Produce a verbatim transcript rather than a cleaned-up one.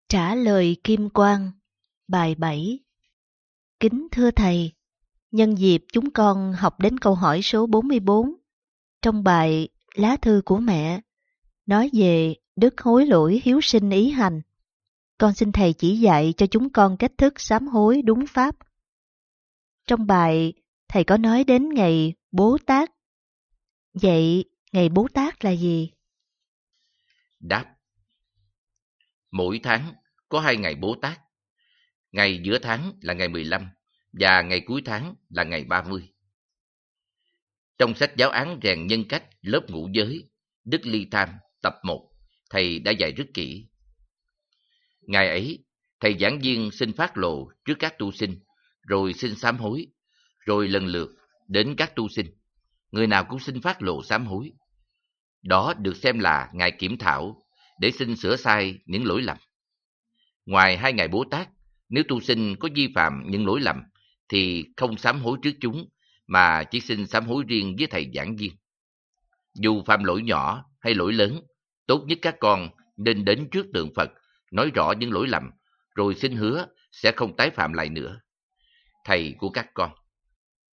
Trả lời Kim Quang, bài bảy. Kính thưa Thầy, nhân dịp chúng con học đến câu hỏi số bốn mươi bốn, trong bài Lá thư của mẹ, nói về đức hối lỗi hiếu sinh ý hành. Con xin Thầy chỉ dạy cho chúng con cách thức sám hối đúng pháp. Trong bài, Thầy có nói đến ngày Bố Tát. Vậy, ngày Bố Tát là gì? Đáp: mỗi tháng có hai ngày Bố Tát. Ngày giữa tháng là ngày mười lăm và ngày cuối tháng là ngày ba mươi. Trong sách giáo án rèn nhân cách lớp ngũ giới, Đức Ly Tham tập một, Thầy đã dạy rất kỹ. Ngày ấy, Thầy giảng viên xin phát lộ trước các tu sinh, rồi xin sám hối, rồi lần lượt đến các tu sinh. Người nào cũng xin phát lộ sám hối. Đó được xem là ngày kiểm thảo để xin sửa sai những lỗi lầm. Ngoài hai ngày Bố Tát, nếu tu sinh có vi phạm những lỗi lầm thì không sám hối trước chúng, mà chỉ xin sám hối riêng với thầy giảng viên. Dù phạm lỗi nhỏ hay lỗi lớn, tốt nhất các con nên đến trước tượng Phật, nói rõ những lỗi lầm, rồi xin hứa sẽ không tái phạm lại nữa. Thầy của các con.